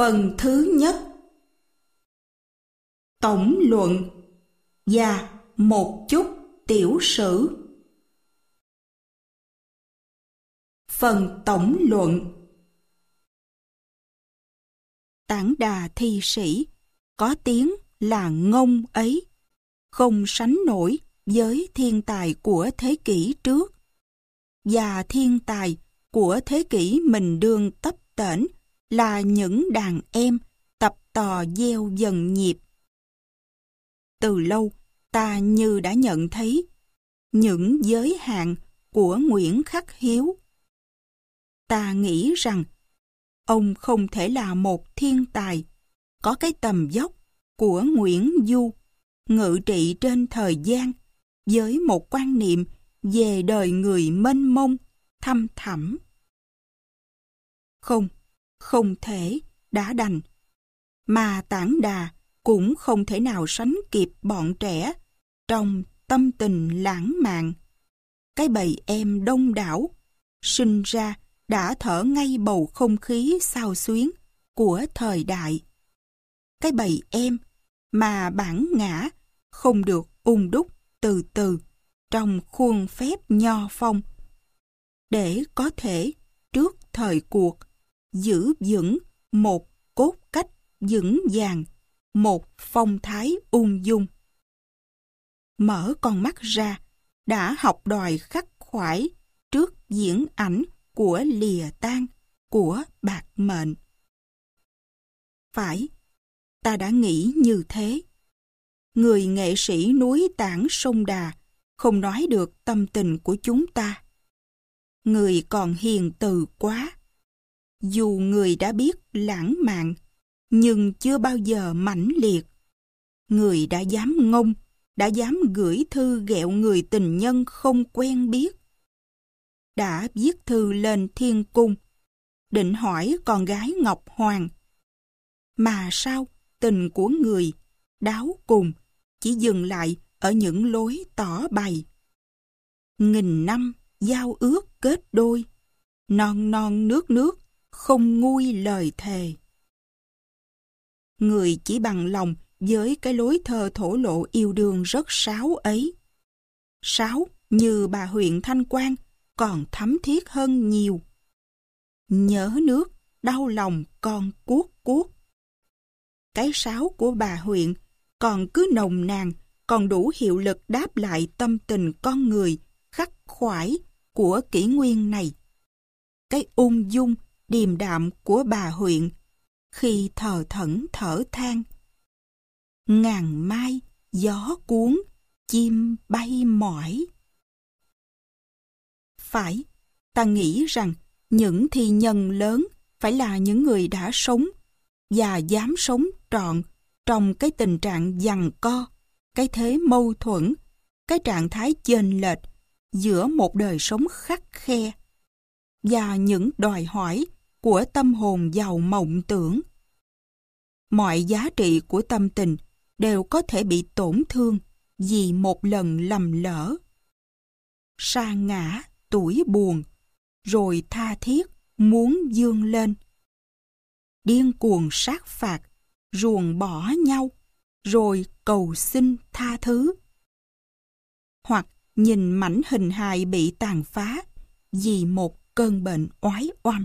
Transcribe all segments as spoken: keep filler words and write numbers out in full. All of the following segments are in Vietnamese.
Phần thứ nhất. Tổng luận và một chút tiểu sử. Phần tổng luận. Tản Đà thi sĩ có tiếng là ngông ấy, không sánh nổi với thiên tài của thế kỷ trước, và thiên tài của thế kỷ mình đương tấp tễnh là những đàn em tập tò gieo dần nhịp. Từ lâu ta như đã nhận thấy những giới hạn của Nguyễn Khắc Hiếu. Ta nghĩ rằng ông không thể là một thiên tài có cái tầm vóc của Nguyễn Du, ngự trị trên thời gian với một quan niệm về đời người mênh mông, thăm thẳm. Không, không thể, đã đành. Mà Tản Đà cũng không thể nào sánh kịp bọn trẻ trong tâm tình lãng mạn. Cái bầy em đông đảo, sinh ra đã thở ngay bầu không khí xao xuyến của thời đại. Cái bầy em mà bản ngã không được ung đúc từ từ trong khuôn phép nho phong, để có thể trước thời cuộc giữ vững một cốt cách vững vàng, một phong thái ung dung. Mở con mắt ra, đã học đòi khắc khoải trước diễn ảnh của lìa tan, của bạc mệnh. Phải, ta đã nghĩ như thế. Người nghệ sĩ núi Tản sông Đà không nói được tâm tình của chúng ta. Người còn hiền từ quá. Dù người đã biết lãng mạn, nhưng chưa bao giờ mãnh liệt. Người đã dám ngông, đã dám gửi thư ghẹo người tình nhân không quen biết. Đã viết thư lên thiên cung, định hỏi con gái Ngọc Hoàng. Mà sao tình của người, đáo cùng, chỉ dừng lại ở những lối tỏ bày. Nghìn năm giao ước kết đôi, non non nước nước, không nguôi lời thề. Người chỉ bằng lòng với cái lối thơ thổ lộ yêu đương rất sáo ấy. Sáo như bà huyện Thanh Quan còn thấm thiết hơn nhiều. Nhớ nước, đau lòng con cuốc cuốc. Cái sáo của bà huyện còn cứ nồng nàn, còn đủ hiệu lực đáp lại tâm tình con người khắc khoải của kỷ nguyên này. Cái ung dung, điềm đạm của bà huyện khi thờ thẫn thở than. Ngàn mai, gió cuốn, chim bay mỏi. Phải, ta nghĩ rằng những thi nhân lớn phải là những người đã sống và dám sống trọn trong cái tình trạng giằng co, cái thế mâu thuẫn, cái trạng thái chênh lệch giữa một đời sống khắt khe và những đòi hỏi của tâm hồn giàu mộng tưởng. Mọi giá trị của tâm tình đều có thể bị tổn thương vì một lần lầm lỡ. Sa ngã, tuổi buồn, rồi tha thiết muốn vươn lên. Điên cuồng sát phạt, ruồng bỏ nhau, rồi cầu xin tha thứ. Hoặc nhìn mảnh hình hài bị tàn phá vì một cơn bệnh oái oăm.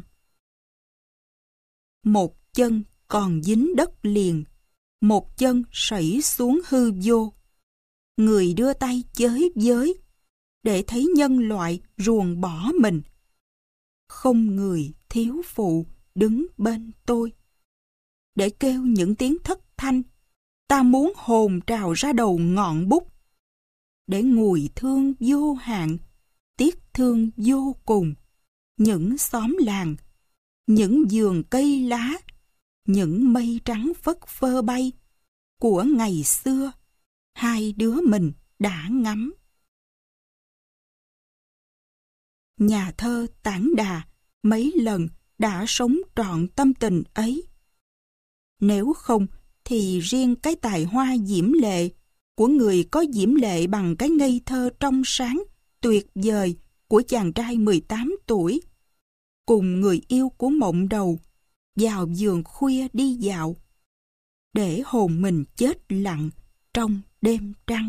Một chân còn dính đất liền, một chân sẩy xuống hư vô. Người đưa tay chới với, để thấy nhân loại ruồng bỏ mình. Không người thiếu phụ đứng bên tôi. Để kêu những tiếng thất thanh, ta muốn hồn trào ra đầu ngọn bút. Để ngùi thương vô hạn, tiếc thương vô cùng, những xóm làng, những vườn cây lá, những mây trắng phất phơ bay của ngày xưa, hai đứa mình đã ngắm. Nhà thơ Tản Đà mấy lần đã sống trọn tâm tình ấy. Nếu không thì riêng cái tài hoa diễm lệ của người có diễm lệ bằng cái ngây thơ trong sáng, tuyệt vời của chàng trai mười tám tuổi, cùng người yêu của mộng đầu, vào vườn khuya đi dạo, để hồn mình chết lặng trong đêm trăng.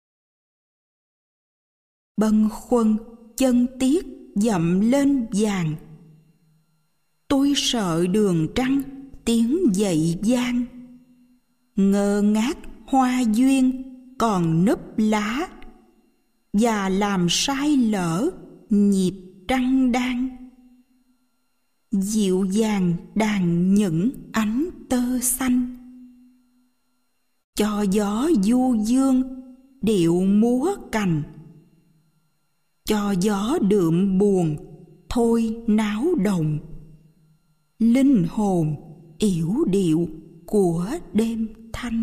Bâng khuâng chân tiết dậm lên vàng, tôi sợ đường trăng tiếng dậy vang. Ngơ ngác hoa duyên còn nấp lá, và làm sai lỡ nhịp trăng đan. Dịu dàng đàn những ánh tơ xanh, cho gió du dương điệu múa cành, cho gió đượm buồn thôi náo động. Linh hồn yểu điệu của đêm thanh.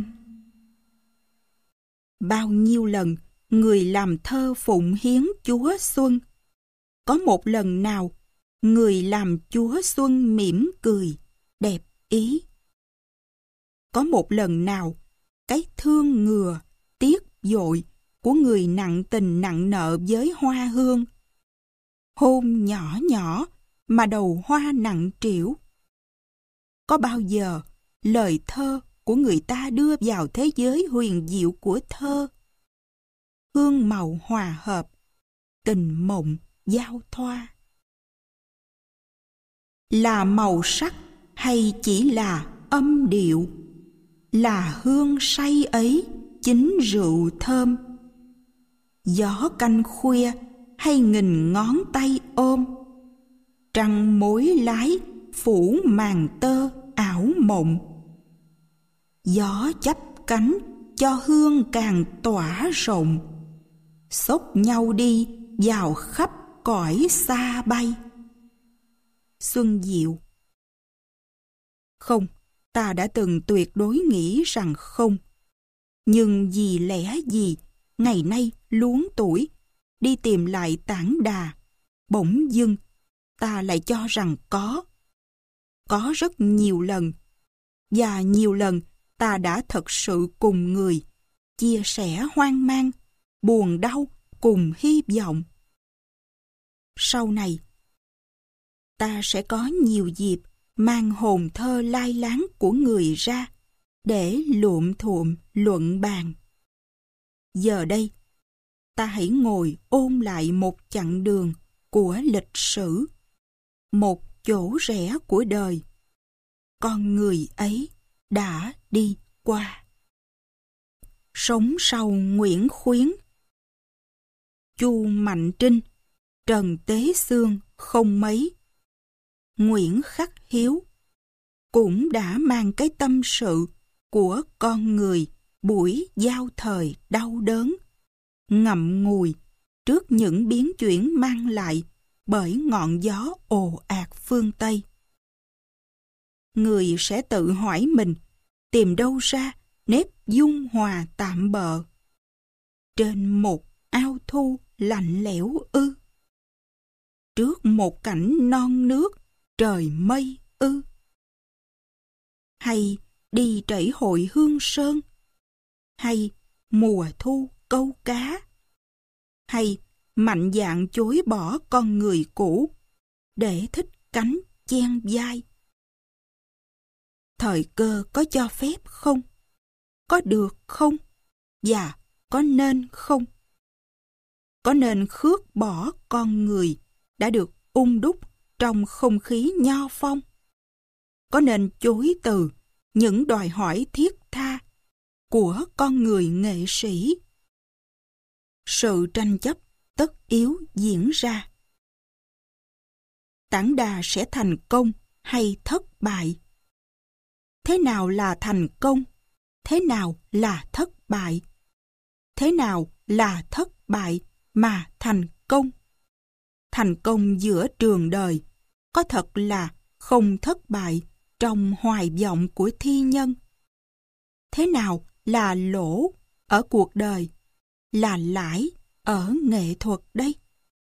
Bao nhiêu lần người làm thơ phụng hiến Chúa Xuân, có một lần nào người làm Chúa Xuân mỉm cười, đẹp ý? Có một lần nào cái thương ngừa, tiếc dội của người nặng tình nặng nợ với hoa hương, hôn nhỏ nhỏ mà đầu hoa nặng trĩu? Có bao giờ lời thơ của người ta đưa vào thế giới huyền diệu của thơ, hương màu hòa hợp, tình mộng giao thoa? Là màu sắc hay chỉ là âm điệu? Là hương say ấy chính rượu thơm? Gió canh khuya hay nghìn ngón tay ôm? Trăng mối lái phủ màn tơ ảo mộng. Gió chắp cánh cho hương càng tỏa rộng, xốc nhau đi vào khắp cõi xa bay. Xuân diệu. Không, ta đã từng tuyệt đối nghĩ rằng không. Nhưng vì lẽ gì, ngày nay luống tuổi, đi tìm lại tảng đà, bỗng dưng, ta lại cho rằng có. Có rất nhiều lần, và nhiều lần ta đã thật sự cùng người, chia sẻ hoang mang, buồn đau cùng hy vọng. Sau này, ta sẽ có nhiều dịp mang hồn thơ lai láng của người ra để luộm thuộm luận bàn. Giờ đây, ta hãy ngồi ôn lại một chặng đường của lịch sử, một chỗ rẽ của đời. Con người ấy đã đi qua. Sống sau Nguyễn Khuyến. Chu Mạnh Trinh, Trần Tế Xương không mấy. Nguyễn Khắc Hiếu cũng đã mang cái tâm sự của con người buổi giao thời đau đớn, ngậm ngùi trước những biến chuyển mang lại bởi ngọn gió ồ ạt phương Tây. Người sẽ tự hỏi mình tìm đâu ra nếp dung hòa tạm bợ trên một ao thu lạnh lẽo ư? Trước một cảnh non nước trời mây ư? Hay đi trẩy hội Hương Sơn? Hay mùa thu câu cá? Hay mạnh dạn chối bỏ con người cũ để thích cánh chen vai? Thời cơ có cho phép không? Có được không? Và có nên không? Có nên khước bỏ con người đã được ung đúc trong không khí nho phong? Có nên chối từ những đòi hỏi thiết tha của con người nghệ sĩ? Sự tranh chấp tất yếu diễn ra. Tảng đà sẽ thành công hay thất bại? Thế nào là thành công? Thế nào là thất bại? Thế nào là thất bại mà thành công? Thành công giữa trường đời có thật là không thất bại trong hoài vọng của thi nhân? Thế nào là lỗ ở cuộc đời, là lãi ở nghệ thuật đây?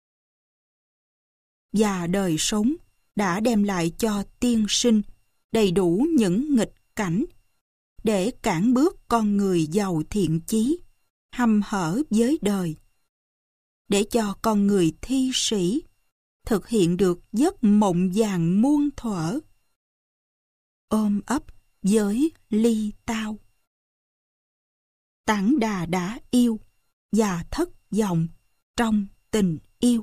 Và đời sống đã đem lại cho tiên sinh đầy đủ những nghịch cảnh để cản bước con người giàu thiện chí, hăm hở với đời, để cho con người thi sĩ thực hiện được giấc mộng vàng muôn thuở. ôm ấp với ly tao. Tản Đà đã yêu và thất vọng trong tình yêu.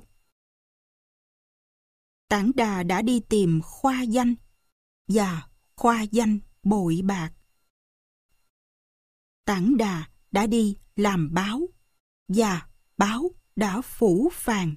Tản Đà đã đi tìm khoa danh và khoa danh bội bạc. Tản Đà đã đi làm báo và báo đã phủ phàng.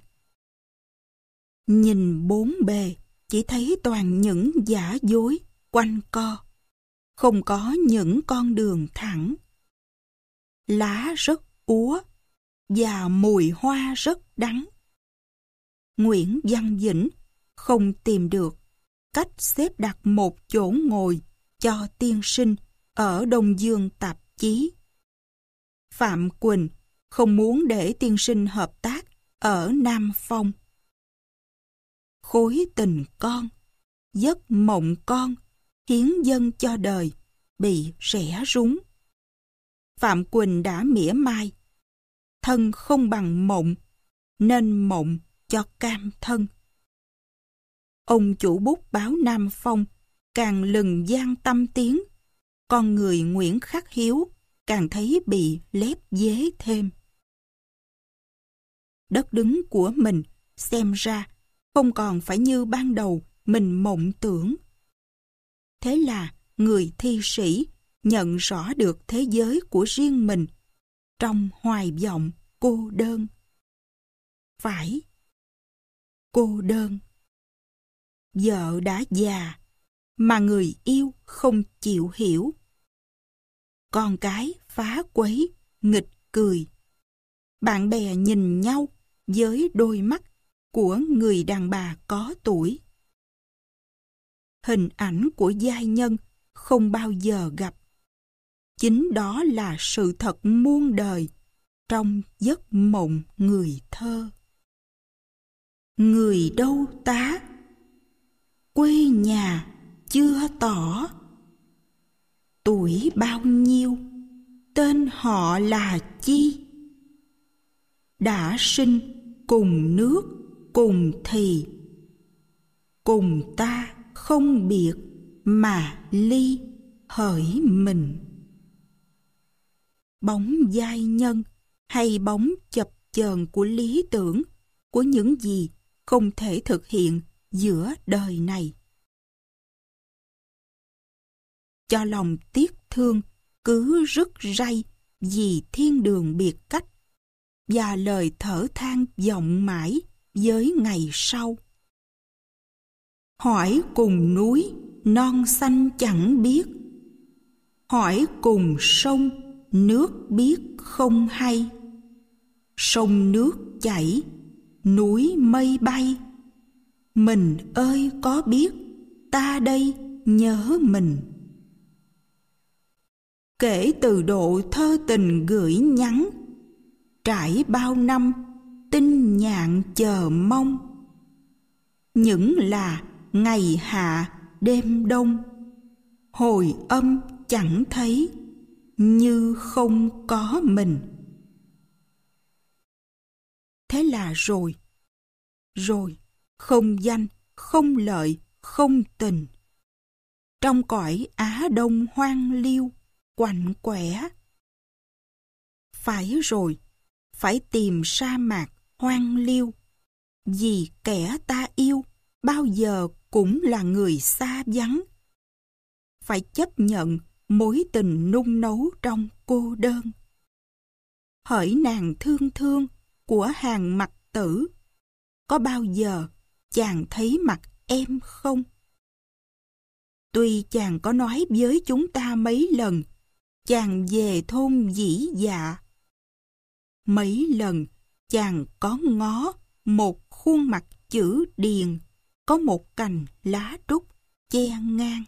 Nhìn bốn bề chỉ thấy toàn những giả dối quanh co, không có những con đường thẳng. Lá rất úa và mùi hoa rất đắng. Nguyễn Văn Vĩnh không tìm được cách xếp đặt một chỗ ngồi cho tiên sinh ở Đông Dương tạp chí. Phạm Quỳnh không muốn để tiên sinh hợp tác ở Nam Phong. Khối tình con, giấc mộng con, hiến dâng cho đời, bị rẽ rúng. Phạm Quỳnh đã mỉa mai, thân không bằng mộng, nên mộng cho cam thân. Ông chủ bút báo Nam Phong càng lừng gian tâm tiếng, con người Nguyễn Khắc Hiếu càng thấy bị lép vế thêm. Đất đứng của mình xem ra không còn phải như ban đầu mình mộng tưởng. Thế là người thi sĩ nhận rõ được thế giới của riêng mình trong hoài vọng cô đơn. Phải, cô đơn. Vợ đã già mà người yêu không chịu hiểu. Con cái phá quấy, nghịch cười. Bạn bè nhìn nhau với đôi mắt của người đàn bà có tuổi. Hình ảnh của giai nhân không bao giờ gặp. Chính đó là sự thật muôn đời trong giấc mộng người thơ. Người đâu tá, quê nhà chưa tỏ, tuổi bao nhiêu, tên họ là chi? Đã sinh cùng nước cùng thì, cùng ta không biệt mà ly hỡi mình. Bóng giai nhân hay bóng chập chờn của lý tưởng, của những gì không thể thực hiện giữa đời này. Cho lòng tiếc thương cứ rứt ray vì thiên đường biệt cách, và lời thở than vọng mãi với ngày sau. Hỏi cùng núi non xanh chẳng biết, hỏi cùng sông nước biết không hay. Sông nước chảy, núi mây bay, mình ơi có biết ta đây nhớ mình. Kể từ độ thơ tình gửi nhắn, trải bao năm tinh nhạn chờ mong. Những là ngày hạ đêm đông, hồi âm chẳng thấy như không có mình. Thế là rồi, rồi không danh, không lợi, không tình. Trong cõi Á Đông hoang liêu, quạnh quẻ. Phải rồi, phải tìm sa mạc hoang liêu, vì kẻ ta yêu bao giờ cũng là người xa vắng. Phải chấp nhận mối tình nung nấu trong cô đơn. Hỡi nàng thương thương của hàng mặt tử, có bao giờ chàng thấy mặt em không? Tuy chàng có nói với chúng ta mấy lần, chàng về thôn dĩ dạ. Mấy lần chàng có ngó một khuôn mặt chữ điền, có một cành lá trúc che ngang.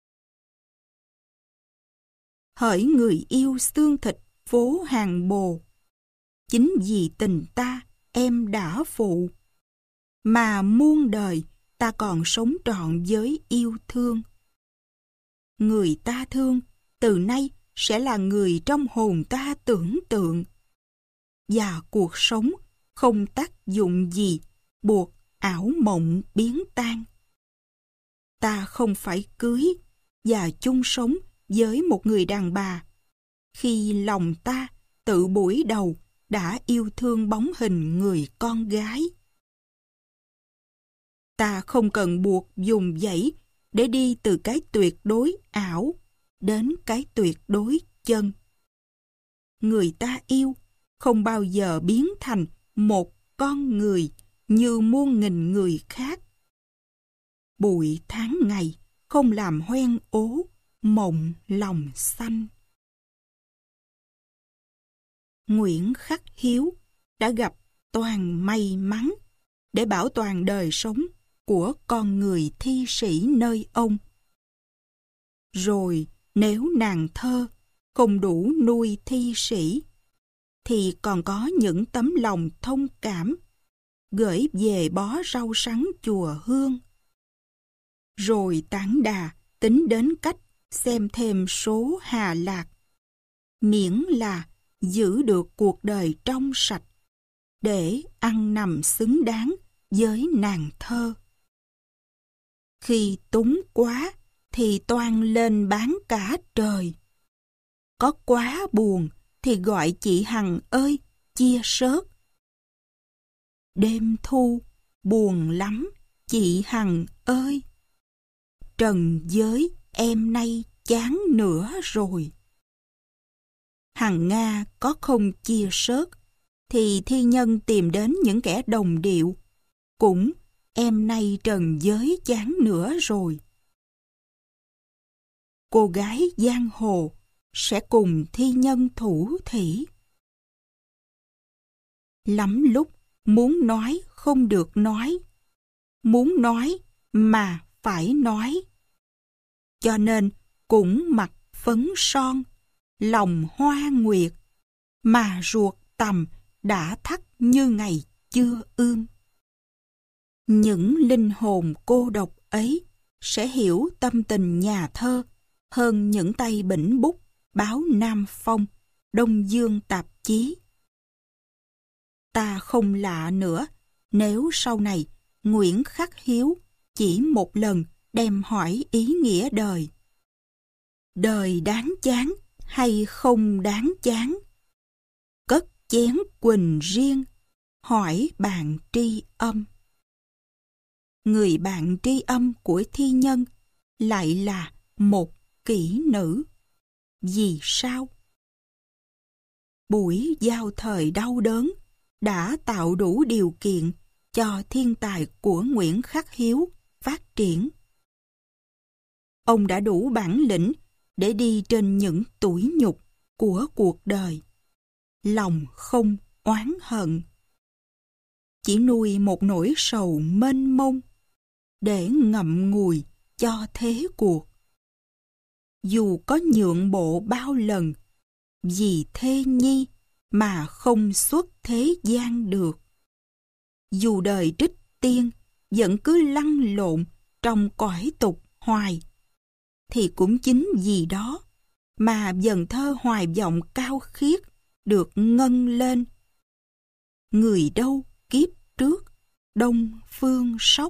Hỡi người yêu xương thịt phố hàng bồ, chính vì tình ta em đã phụ, mà muôn đời ta còn sống trọn với yêu thương. Người ta thương từ nay sẽ là người trong hồn ta tưởng tượng, và cuộc sống không tác dụng gì buộc ảo mộng biến tan. Ta không phải cưới, và chung sống với một người đàn bà, khi lòng ta tự buổi đầu đã yêu thương bóng hình người con gái. Ta không cần buộc dùng dãy để đi từ cái tuyệt đối ảo đến cái tuyệt đối chân. Người ta yêu không bao giờ biến thành một con người như muôn nghìn người khác. Bụi tháng ngày không làm hoen ố mộng lòng xanh. Nguyễn Khắc Hiếu đã gặp toàn may mắn để bảo toàn đời sống của con người thi sĩ nơi ông. Rồi nếu nàng thơ không đủ nuôi thi sĩ, thì còn có những tấm lòng thông cảm gửi về bó rau sắn chùa Hương. Rồi Tản Đà tính đến cách xem thêm số Hà Lạc, miễn là giữ được cuộc đời trong sạch, để ăn nằm xứng đáng với nàng thơ. Khi túng quá thì toan lên bán cả trời. Có quá buồn thì gọi chị Hằng ơi chia sớt. Đêm thu buồn lắm chị Hằng ơi, trần giới em nay chán nữa rồi. Hằng Nga có không chia sớt thì thi nhân tìm đến những kẻ đồng điệu, cũng em nay trần giới chán nữa rồi. Cô gái giang hồ sẽ cùng thi nhân thủ thỉ. Lắm lúc muốn nói không được nói, muốn nói mà phải nói. Cho nên cũng mặc phấn son, lòng hoa nguyệt, mà ruột tằm đã thắt như ngày chưa ươm. Những linh hồn cô độc ấy sẽ hiểu tâm tình nhà thơ hơn những tay bỉnh bút báo Nam Phong, Đông Dương tạp chí. Ta không lạ nữa nếu sau này Nguyễn Khắc Hiếu chỉ một lần đem hỏi ý nghĩa đời. Đời đáng chán hay không đáng chán? Cất chén quỳnh riêng, hỏi bạn tri âm. Người bạn tri âm của thi nhân lại là một kỹ nữ. Vì sao? Buổi giao thời đau đớn đã tạo đủ điều kiện cho thiên tài của Nguyễn Khắc Hiếu phát triển. Ông đã đủ bản lĩnh để đi trên những tủi nhục của cuộc đời. Lòng không oán hận, chỉ nuôi một nỗi sầu mênh mông để ngậm ngùi cho thế cuộc. Dù có nhượng bộ bao lần, vì thê nhi mà không xuất thế gian được. Dù đời trích tiên vẫn cứ lăn lộn trong cõi tục hoài, thì cũng chính vì đó mà dần thơ hoài vọng cao khiết được ngân lên. Người đâu kiếp trước, Đông Phương Sóc.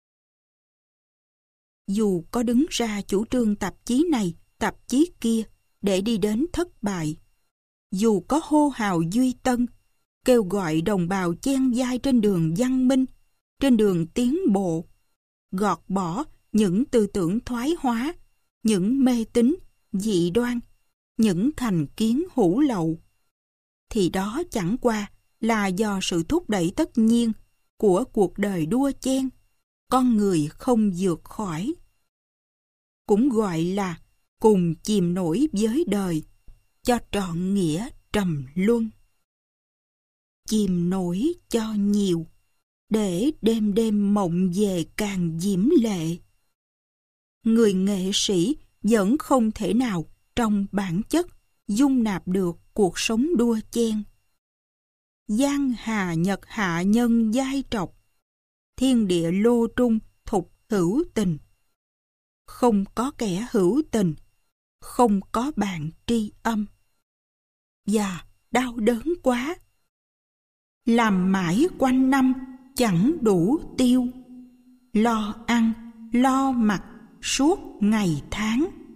Dù có đứng ra chủ trương tạp chí này, tạp chí kia để đi đến thất bại, dù có hô hào duy tân, kêu gọi đồng bào chen vai trên đường văn minh, trên đường tiến bộ, gọt bỏ những tư tưởng thoái hóa, những mê tín, dị đoan, những thành kiến hủ lậu, thì đó chẳng qua là do sự thúc đẩy tất nhiên của cuộc đời đua chen, con người không vượt khỏi. Cũng gọi là cùng chìm nổi với đời, cho trọn nghĩa trầm luân. Chìm nổi cho nhiều, để đêm đêm mộng về càng diễm lệ. Người nghệ sĩ vẫn không thể nào trong bản chất dung nạp được cuộc sống đua chen. Giang hà nhật hạ nhân giai trọc, thiên địa lô trung thục hữu tình. Không có kẻ hữu tình, không có bạn tri âm. Và đau đớn quá. Làm mãi quanh năm chẳng đủ tiêu, lo ăn, lo mặc suốt ngày tháng.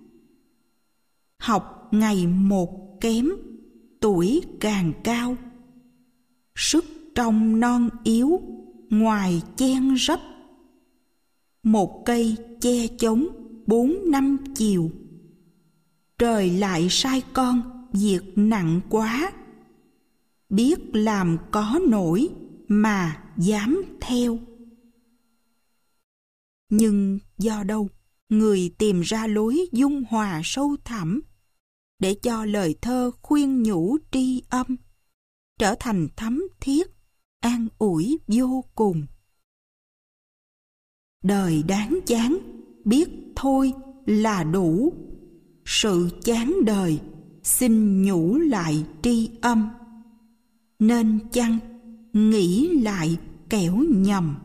học ngày một kém, tuổi càng cao. Sức trong non yếu, ngoài chen rấp. Một cây che chống bốn năm chiều. Trời lại sai con việc nặng quá. Biết làm có nổi mà dám theo. Nhưng do đâu người tìm ra lối dung hòa sâu thẳm để cho lời thơ khuyên nhủ tri âm trở thành thấm thiết, an ủi vô cùng. Đời đáng chán, biết thôi là đủ. Sự chán đời xin nhủ lại tri âm. Nên chăng nghĩ lại kẻo nhầm.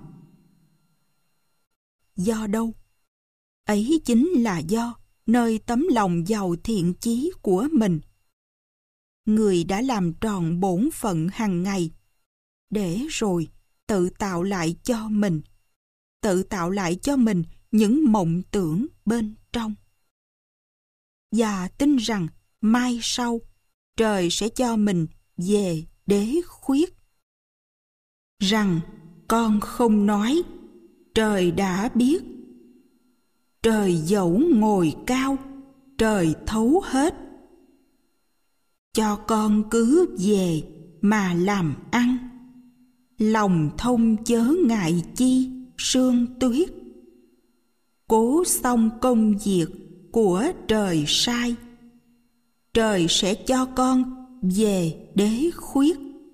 Do đâu? Ấy chính là do nơi tấm lòng giàu thiện chí của mình. Người đã làm tròn bổn phận hàng ngày, để rồi tự tạo lại cho mình, tự tạo lại cho mình những mộng tưởng bên trong. Và tin rằng mai sau, trời sẽ cho mình về đế khuyết. Rằng con không nói, trời đã biết. Trời dẫu ngồi cao, trời thấu hết. Cho con cứ về mà làm ăn. Lòng thông chớ ngại chi sương tuyết. Cố xong công việc của trời sai. Trời sẽ cho con về đế khuyết.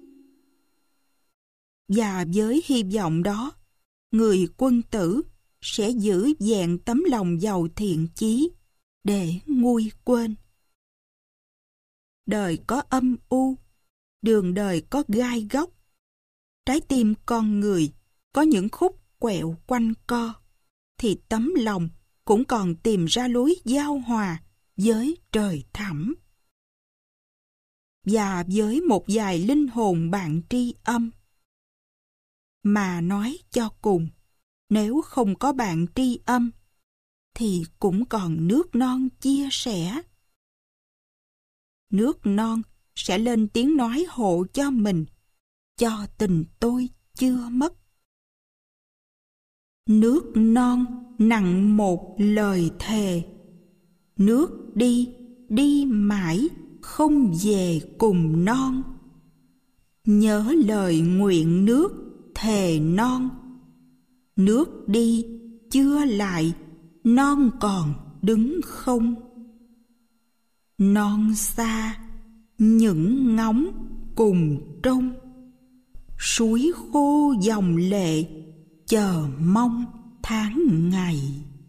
Và với hy vọng đó, người quân tử sẽ giữ vẹn tấm lòng giàu thiện chí để nguôi quên. Đời có âm u, đường đời có gai góc. Trái tim con người có những khúc quẹo quanh co, thì tấm lòng cũng còn tìm ra lối giao hòa với trời thẳm. Và với một vài linh hồn bạn tri âm. Mà nói cho cùng, nếu không có bạn tri âm, thì cũng còn nước non chia sẻ. Nước non sẽ lên tiếng nói hộ cho mình, cho tình tôi chưa mất. Nước non nặng một lời thề. Nước đi, đi mãi, không về cùng non. Nhớ lời nguyện nước thề non. Nước đi chưa lại, non còn đứng không. Non xa, những ngóng cùng trông. Suối khô dòng lệ, chờ mong tháng ngày.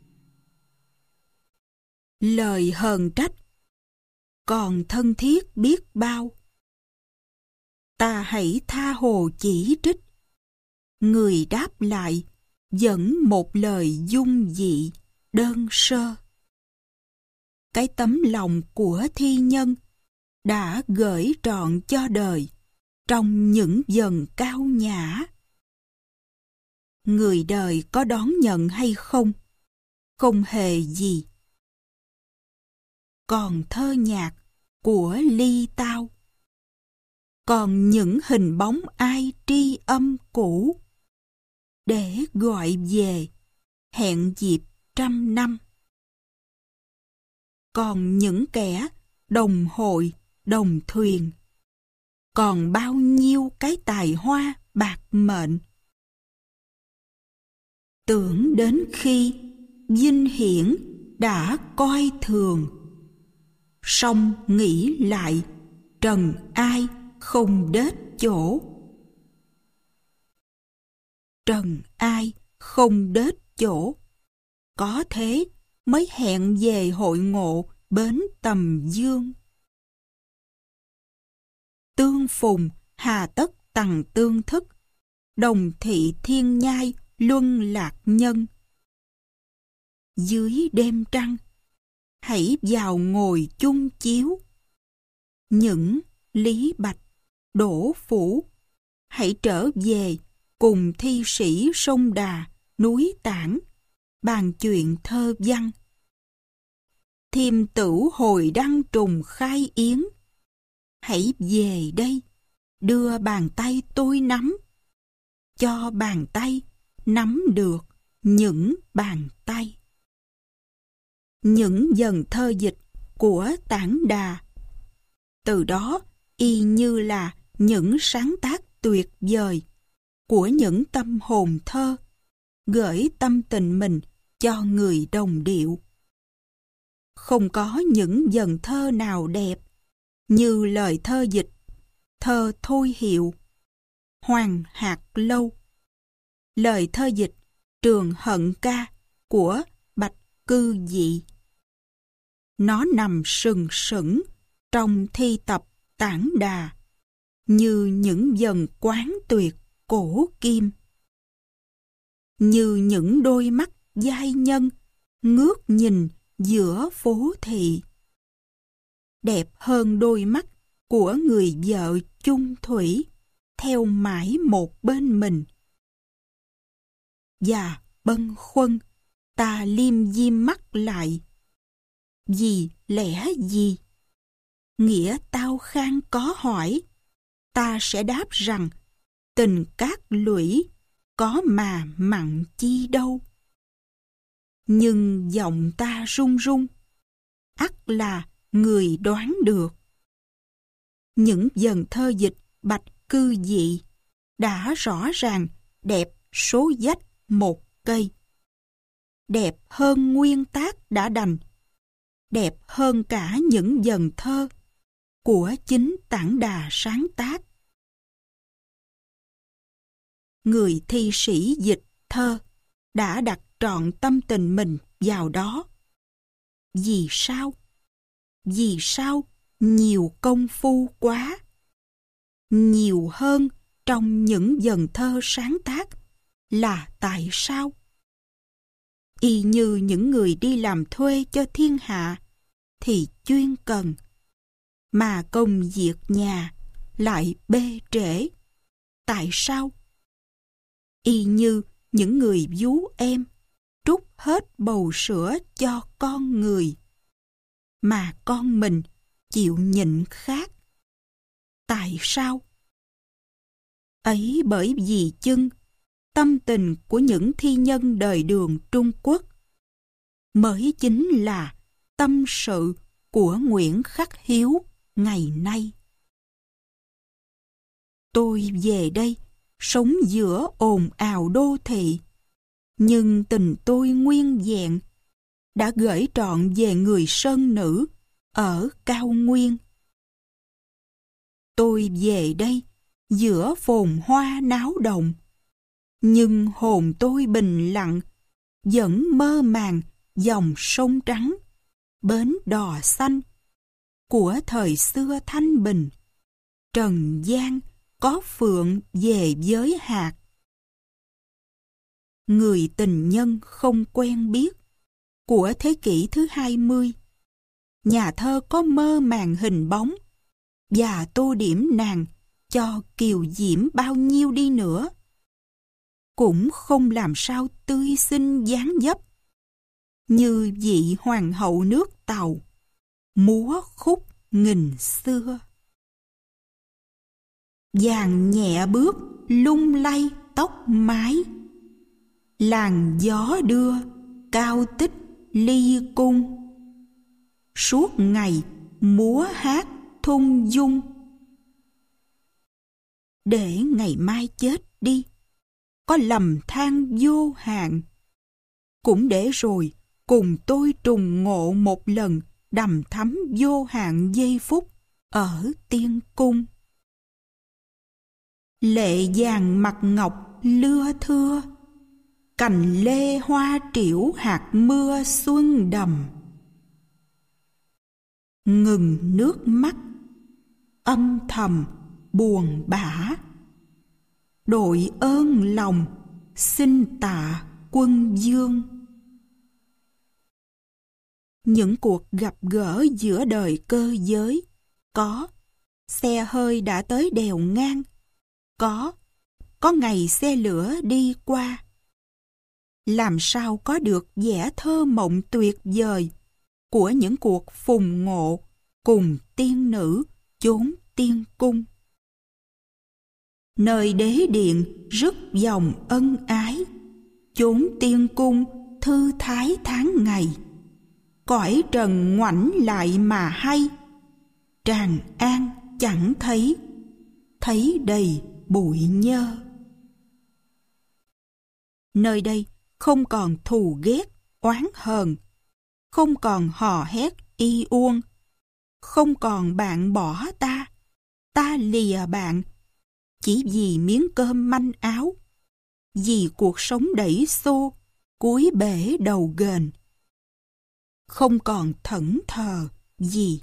Lời hờn trách còn thân thiết biết bao. Ta hãy tha hồ chỉ trích. Người đáp lại vẫn một lời dung dị, đơn sơ. Cái tấm lòng của thi nhân đã gửi trọn cho đời trong những dần cao nhã. Người đời có đón nhận hay không, không hề gì. Còn thơ nhạc của ly tao, còn những hình bóng ai tri âm cũ, để gọi về hẹn dịp trăm năm. Còn những kẻ đồng hội, đồng thuyền, còn bao nhiêu cái tài hoa bạc mệnh. Tưởng đến khi vinh hiển đã coi thường, song nghĩ lại trần ai không đết chỗ. Trần ai không đết chỗ, có thế mới hẹn về hội ngộ bến tầm dương. Tương phùng hà tất tằng tương thức, đồng thị thiên nhai luân lạc nhân. Dưới đêm trăng, hãy vào ngồi chung chiếu. Những Lý Bạch, Đỗ Phủ, hãy trở về cùng thi sĩ sông Đà, núi Tản, bàn chuyện thơ văn. Thiêm tửu hồi đăng trùng khai yến. Hãy về đây, đưa bàn tay tôi nắm, cho bàn tay nắm được những bàn tay. Những dần thơ dịch của Tản Đà. Từ đó y như là những sáng tác tuyệt vời của những tâm hồn thơ, gửi tâm tình mình cho người đồng điệu. Không có những dần thơ nào đẹp như lời thơ dịch, thơ Thôi Hiệu, Hoàng Hạt Lâu, lời thơ dịch Trường Hận Ca của Bạch Cư Dị. Nó nằm sừng sững trong thi tập Tản Đà như những dần quán tuyệt cổ kim, như những đôi mắt giai nhân ngước nhìn giữa phố thị, đẹp hơn đôi mắt của người vợ chung thủy theo mãi một bên mình. Và bâng khuâng ta liêm diêm mắt lại, vì lẽ gì? Nghĩa tao khang có hỏi, ta sẽ đáp rằng tình cát lũy có mà mặn chi đâu. Nhưng giọng ta run run, ắt là người đoán được. Những dần thơ dịch Bạch Cư Dị đã rõ ràng đẹp số dách một cây. Đẹp hơn nguyên tác đã đành, đẹp hơn cả những dần thơ của chính Tản Đà sáng tác. Người thi sĩ dịch thơ đã đặt trọn tâm tình mình vào đó. Vì sao? Vì sao nhiều công phu quá? Nhiều hơn trong những dần thơ sáng tác là tại sao? Y như những người đi làm thuê cho thiên hạ thì chuyên cần, mà công việc nhà lại bê trễ. Tại sao? Y như những người vú em trút hết bầu sữa cho con người, mà con mình chịu nhịn khát. Tại sao? Ấy bởi vì chưng tâm tình của những thi nhân đời Đường Trung Quốc mới chính là tâm sự của Nguyễn Khắc Hiếu ngày nay. Tôi về đây sống giữa ồn ào đô thị, nhưng tình tôi nguyên vẹn đã gửi trọn về người sơn nữ ở cao nguyên. Tôi về đây giữa phồn hoa náo động, nhưng hồn tôi bình lặng vẫn mơ màng dòng sông trắng, bến đò xanh của thời xưa thanh bình. Trần gian có phượng về với hạt. Người tình nhân không quen biết của thế kỷ thứ hai mươi, nhà thơ có mơ màng hình bóng và tô điểm nàng cho kiều diễm bao nhiêu đi nữa, cũng không làm sao tươi xinh dáng dấp như vị hoàng hậu nước Tàu múa khúc nghìn xưa. Vàng nhẹ bước lung lay tóc mái, làn gió đưa cao tích ly cung, suốt ngày múa hát thung dung. Để ngày mai chết đi, có lầm than vô hạn, cũng để rồi cùng tôi trùng ngộ một lần đằm thắm vô hạn giây phút ở tiên cung. Lệ vàng mặt ngọc lưa thưa, cành lê hoa triểu hạt mưa xuân đầm. Ngừng nước mắt, âm thầm buồn bã, đội ơn lòng xin tạ quân vương. Những cuộc gặp gỡ giữa đời cơ giới có, xe hơi đã tới đèo ngang, có, có ngày xe lửa đi qua. Làm sao có được vẻ thơ mộng tuyệt vời của những cuộc phùng ngộ cùng tiên nữ chốn tiên cung. Nơi đế điện rước dòng ân ái, chốn tiên cung thư thái tháng ngày. Cõi trần ngoảnh lại mà hay, Tràng An chẳng thấy, thấy đầy bụi nhơ. Nơi đây không còn thù ghét, oán hờn, không còn hò hét y uông, không còn bạn bỏ ta, ta lìa bạn, chỉ vì miếng cơm manh áo, vì cuộc sống đẩy xô, cúi bể đầu ghềnh. Không còn thẫn thờ gì.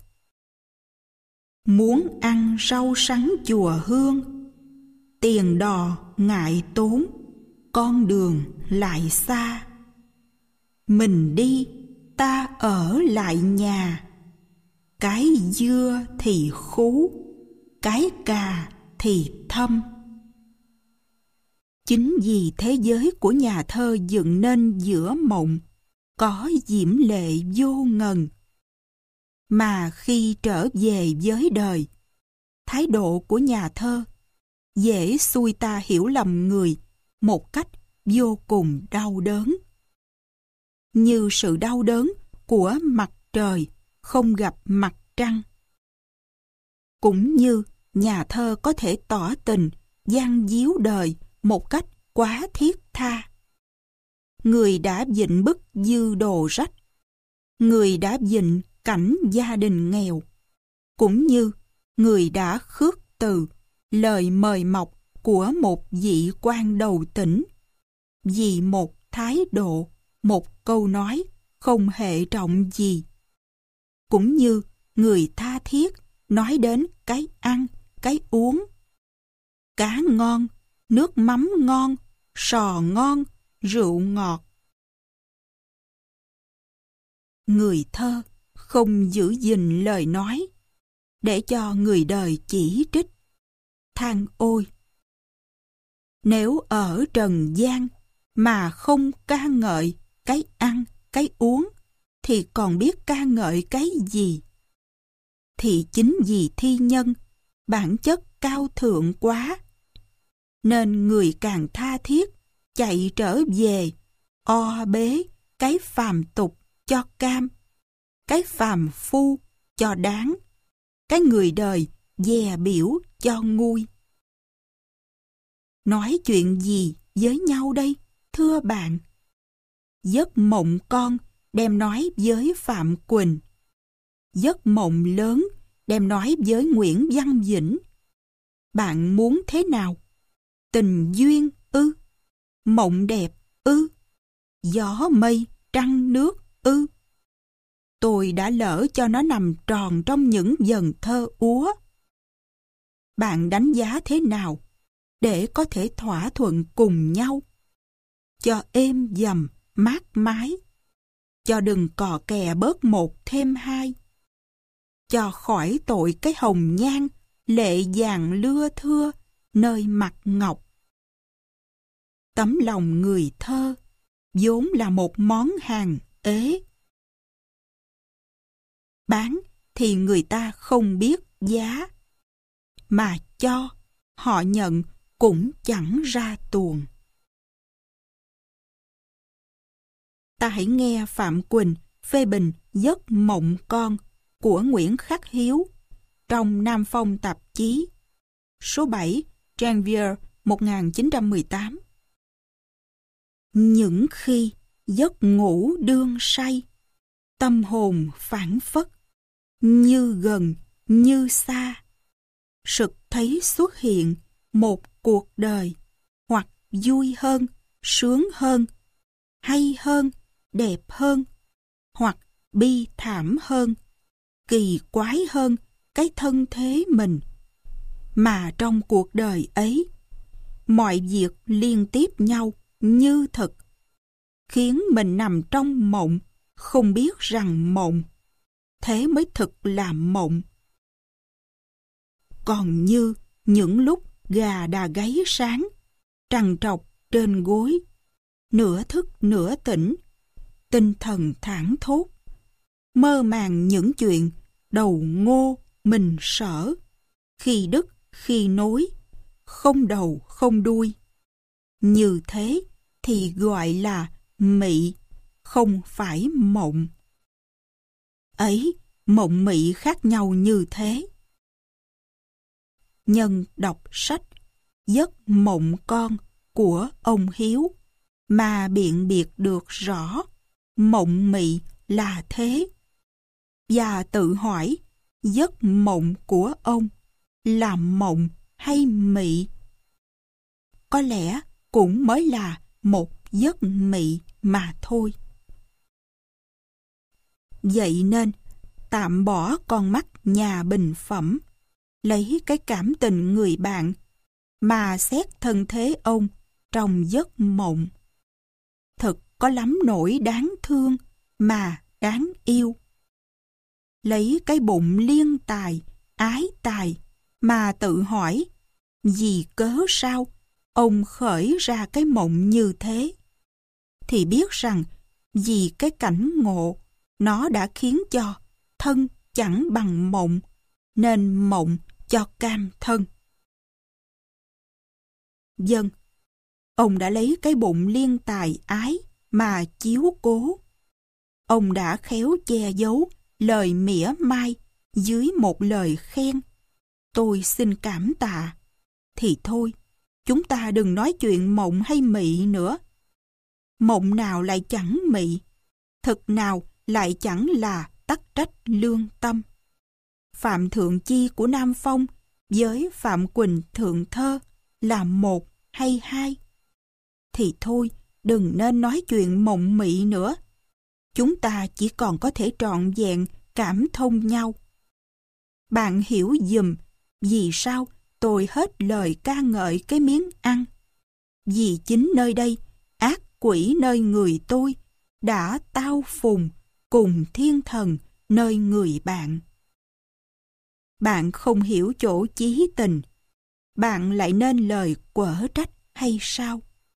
Muốn ăn rau sắn chùa hương, tiền đò ngại tốn, con đường lại xa. Mình đi, ta ở lại nhà, cái dưa thì khú, cái cà thì thâm. Chính vì thế giới của nhà thơ dựng nên giữa mộng, có diễm lệ vô ngần, mà khi trở về với đời, thái độ của nhà thơ dễ xui ta hiểu lầm người một cách vô cùng đau đớn. Như sự đau đớn của mặt trời không gặp mặt trăng. Cũng như nhà thơ có thể tỏ tình, gian díu đời một cách quá thiết tha. Người đã vịnh bức dư đồ rách, người đã vịnh cảnh gia đình nghèo, cũng như người đã khước từ lời mời mọc của một vị quan đầu tỉnh vì một thái độ, một câu nói không hệ trọng gì. Cũng như người tha thiết nói đến cái ăn, cái uống. Cá ngon, nước mắm ngon, sò ngon, rượu ngọt. Người thơ không giữ gìn lời nói, để cho người đời chỉ trích, than ôi. Nếu ở trần gian mà không ca ngợi cái ăn, cái uống, thì còn biết ca ngợi cái gì? Thì chính vì thi nhân, bản chất cao thượng quá, nên người càng tha thiết chạy trở về, o bế cái phàm tục cho cam, cái phàm phu cho đáng, cái người đời dè biểu cho nguôi. Nói chuyện gì với nhau đây, thưa bạn? Giấc mộng con đem nói với Phạm Quỳnh, giấc mộng lớn đem nói với Nguyễn Văn Vĩnh. Bạn muốn thế nào? Tình duyên ư? Mộng đẹp ư? Gió mây, trăng nước ư? Tôi đã lỡ cho nó nằm tròn trong những dần thơ úa. Bạn đánh giá thế nào để có thể thỏa thuận cùng nhau? Cho êm dầm, mát mái. Cho đừng cò kè bớt một thêm hai. Cho khỏi tội cái hồng nhan, lệ vàng lưa thưa, nơi mặt ngọc. Tấm lòng người thơ vốn là một món hàng ế. Bán thì người ta không biết giá, mà cho họ nhận cũng chẳng ra tuồng. Ta hãy nghe Phạm Quỳnh phê bình giấc mộng con của Nguyễn Khắc Hiếu trong Nam Phong tạp chí số bảy Janvier một nghìn chín trăm mười tám. Những khi giấc ngủ đương say, tâm hồn phảng phất, như gần như xa, sực thấy xuất hiện một cuộc đời, hoặc vui hơn, sướng hơn, hay hơn, đẹp hơn, hoặc bi thảm hơn, kỳ quái hơn cái thân thế mình. Mà trong cuộc đời ấy, mọi việc liên tiếp nhau như thực, khiến mình nằm trong mộng, không biết rằng mộng, thế mới thực là mộng. Còn như những lúc gà đà gáy sáng, trằn trọc trên gối, nửa thức nửa tỉnh, tinh thần thảng thốt, mơ màng những chuyện đầu ngô mình sở, khi đứt khi nối, không đầu không đuôi. Như thế thì gọi là mị, không phải mộng. Ấy, mộng mị khác nhau như thế. Nhân đọc sách Giấc mộng con của ông Hiếu mà biện biệt được rõ mộng mị là thế, và tự hỏi giấc mộng của ông là mộng hay mị? Có lẽ cũng mới là một giấc mị mà thôi. Vậy nên tạm bỏ con mắt nhà bình phẩm, lấy cái cảm tình người bạn mà xét thân thế ông trong giấc mộng. Thật có lắm nỗi đáng thương mà đáng yêu. Lấy cái bụng liên tài, ái tài mà tự hỏi vì cớ sao ông khởi ra cái mộng như thế, thì biết rằng vì cái cảnh ngộ nó đã khiến cho thân chẳng bằng mộng, nên mộng cho cam thân. Vâng, ông đã lấy cái bụng liên tài ái mà chiếu cố. Ông đã khéo che giấu lời mỉa mai dưới một lời khen: tôi xin cảm tạ. Thì thôi, chúng ta đừng nói chuyện mộng hay mị nữa. Mộng nào lại chẳng mị, thực nào lại chẳng là tắc trách lương tâm. Phạm Thượng Chi của Nam Phong với Phạm Quỳnh Thượng Thơ là một hay hai? Thì thôi, đừng nên nói chuyện mộng mị nữa. Chúng ta chỉ còn có thể trọn vẹn cảm thông nhau. Bạn hiểu giùm vì sao tôi hết lời ca ngợi cái miếng ăn. Vì chính nơi đây, ác quỷ nơi người tôi đã tao phùng cùng thiên thần nơi người bạn. Bạn không hiểu chỗ chí tình, bạn lại nên lời quở trách hay sao?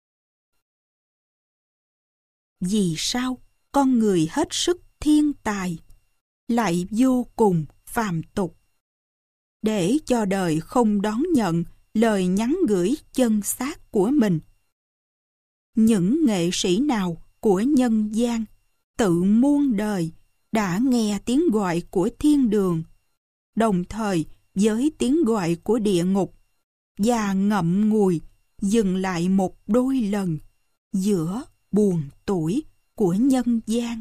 Vì sao con người hết sức thiên tài lại vô cùng phàm tục, để cho đời không đón nhận lời nhắn gửi chân xác của mình? Những nghệ sĩ nào của nhân gian tự muôn đời đã nghe tiếng gọi của thiên đường, đồng thời với tiếng gọi của địa ngục, và ngậm ngùi dừng lại một đôi lần giữa buồn tuổi của nhân gian.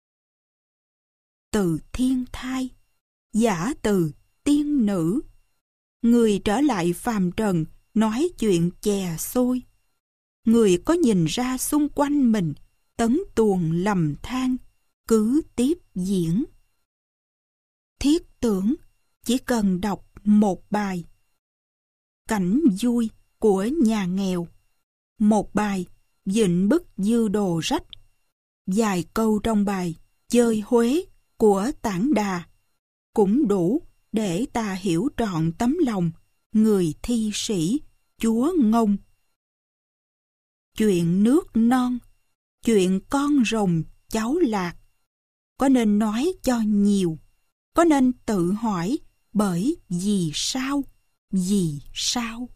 Từ thiên thai, giả từ tiên nữ, người trở lại phàm trần nói chuyện chè xôi. Người có nhìn ra xung quanh mình tấn tuồng lầm than cứ tiếp diễn. Thiết tưởng chỉ cần đọc một bài Cảnh vui của nhà nghèo, một bài Vịnh bức dư đồ rách, vài câu trong bài Chơi Huế của Tản Đà cũng đủ để ta hiểu trọn tấm lòng người thi sĩ Chúa Ngông. Chuyện nước non, chuyện con rồng cháu lạc, có nên nói cho nhiều, có nên tự hỏi bởi vì sao, vì sao?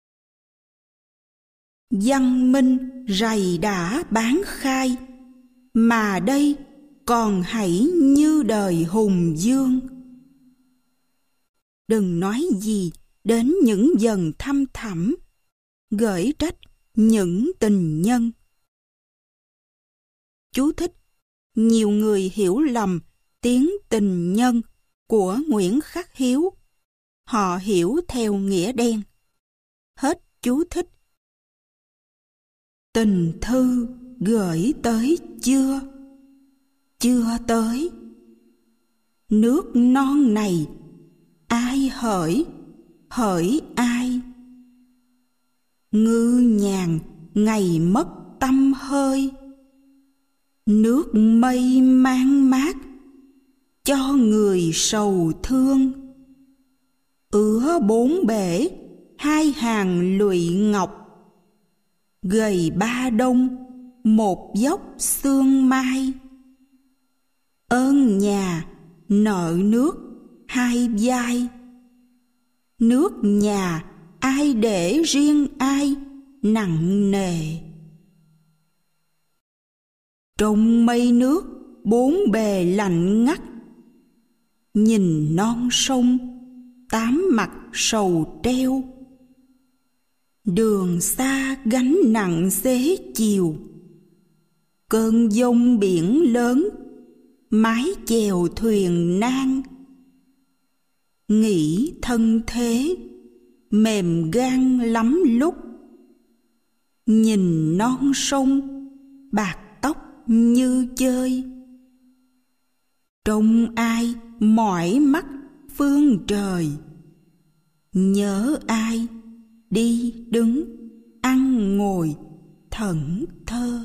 Văn minh rầy đã bán khai, mà đây còn hãy như đời hùng vương. Đừng nói gì đến những dần thăm thẳm, gởi trách những tình nhân. Chú thích: nhiều người hiểu lầm tiếng tình nhân của Nguyễn Khắc Hiếu. Họ hiểu theo nghĩa đen. Hết chú thích. Tình thư gửi tới chưa? Chưa tới. Nước non này ai hỡi, hỡi ai? Ngư nhàn ngày mất tâm hơi, nước mây mang mát cho người sầu thương. Ứa bốn bể hai hàng lụy ngọc, gầy ba đông một dốc sương mai. Ơn nhà, nợ nước, hai vai. Nước nhà, ai để riêng ai, nặng nề. Trong mây nước, bốn bề lạnh ngắt. Nhìn non sông, tám mặt sầu treo. Đường xa gánh nặng xế chiều. Cơn giông biển lớn, mái chèo thuyền nan. Nghĩ thân thế, mềm gan lắm lúc. Nhìn non sông, bạc tóc như chơi. Trông ai mỏi mắt phương trời. Nhớ ai đi đứng, ăn ngồi, thẫn thơ.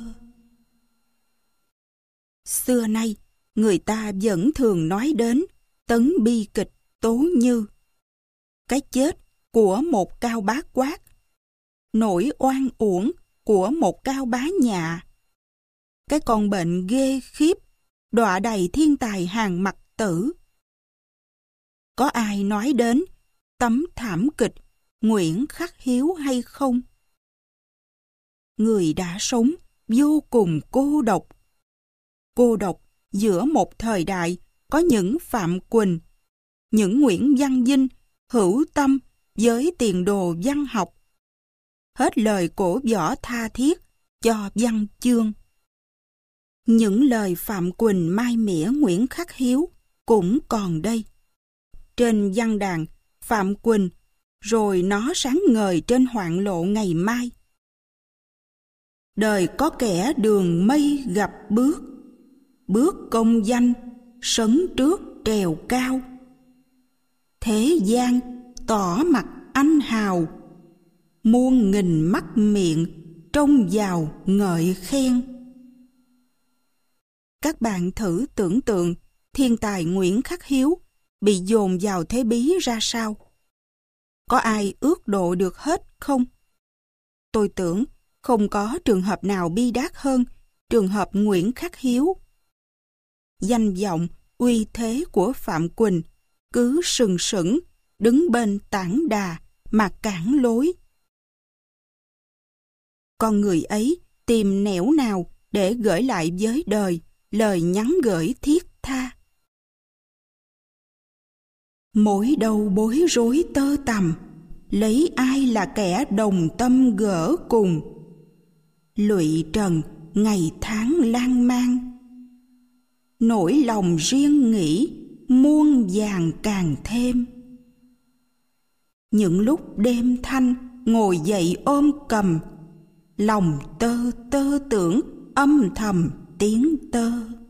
Xưa nay, người ta vẫn thường nói đến tấn bi kịch Tố Như. Cái chết của một Cao Bá Quát, nỗi oan uổng của một Cao Bá Nhạ. Cái con bệnh ghê khiếp, đọa đầy thiên tài hàng mặt tử. Có ai nói đến tấm thảm kịch Nguyễn Khắc Hiếu hay không? Người đã sống vô cùng cô độc. Cô độc giữa một thời đại có những Phạm Quỳnh, những Nguyễn Văn Dinh hữu tâm với tiền đồ văn học. Hết lời cổ võ tha thiết cho văn chương. Những lời Phạm Quỳnh mai mỉa Nguyễn Khắc Hiếu cũng còn đây. Trên văn đàn Phạm Quỳnh, rồi nó sáng ngời trên hoạn lộ ngày mai. Đời có kẻ đường mây gặp bước, bước công danh, sấn trước trèo cao. Thế gian tỏ mặt anh hào, muôn nghìn mắt miệng trông vào ngợi khen. Các bạn thử tưởng tượng thiên tài Nguyễn Khắc Hiếu bị dồn vào thế bí ra sao? Có ai ước độ được hết không? Tôi tưởng không có trường hợp nào bi đát hơn trường hợp Nguyễn Khắc Hiếu. Danh vọng, uy thế của Phạm Quỳnh cứ sừng sững đứng bên tảng đà mà cản lối. Con người ấy tìm nẻo nào để gửi lại với đời lời nhắn gửi thiết tha. Mỗi đầu bối rối tơ tằm, lấy ai là kẻ đồng tâm gỡ cùng. Lụy trần ngày tháng lan man, nỗi lòng riêng nghĩ muôn vàng càng thêm. Những lúc đêm thanh ngồi dậy ôm cầm, lòng tơ tơ tưởng âm thầm tiếng tơ.